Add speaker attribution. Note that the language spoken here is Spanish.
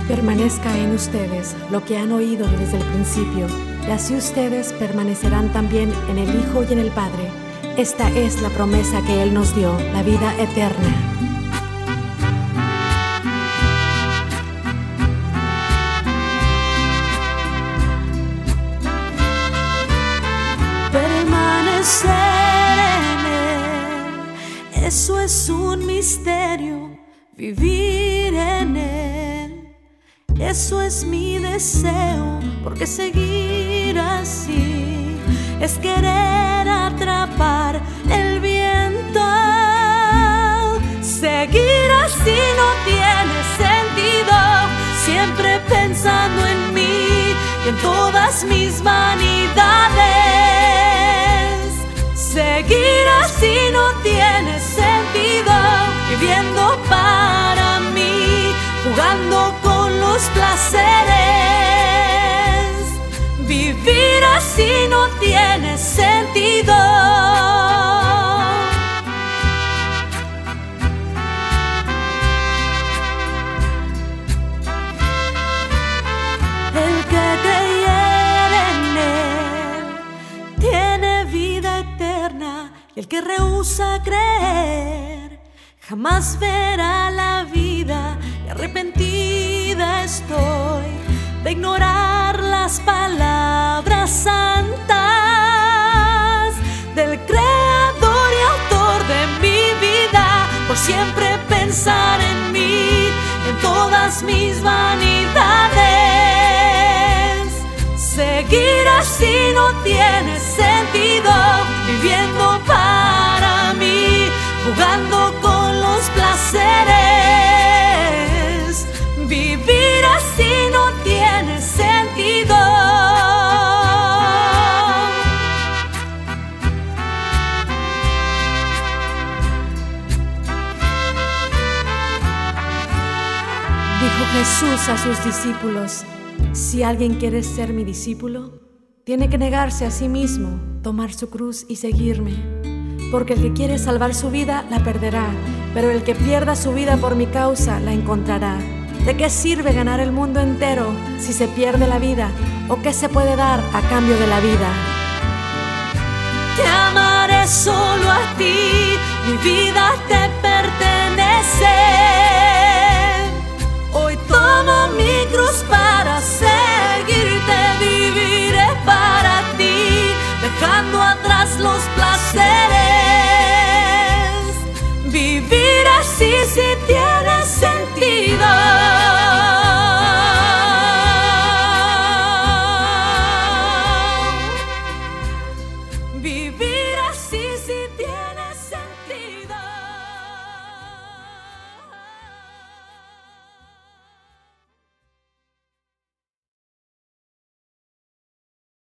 Speaker 1: Permanezca en ustedes lo que han oído desde el principio, y así ustedes permanecerán también en el Hijo y en el Padre. Esta es la promesa que Él nos dio, la vida eterna.
Speaker 2: Permanecer en Él, eso es un misterio. Vivir en Él, eso es mi deseo, porque seguir así es querer atrapar el viento. Seguir así no tiene sentido, siempre pensando en mí y en todas mis vanidades. Seguir así no tiene sentido, viviendo para mí, jugando con los placeres. Vivir así no tiene sentido. El que creyere en Él tiene vida eterna, y el que rehúsa creer jamás verá la vida. Y arrepentida estoy de ignorar las palabras santas del Creador y Autor de mi vida, por siempre pensar en mí, en todas mis vanidades. Seguir así no tiene sentido, viviendo para mí, jugando con los placeres. Vivir así no tiene sentido.
Speaker 1: Dijo Jesús a sus discípulos: si alguien quiere ser mi discípulo, tiene que negarse a sí mismo, tomar su cruz y seguirme. Porque el que quiere salvar su vida la perderá, pero el que pierda su vida por mi causa la encontrará. ¿De qué sirve ganar el mundo entero si se pierde la vida? ¿O qué se puede dar a cambio de la vida?
Speaker 2: Te amaré solo a ti, mi vida te pertenece.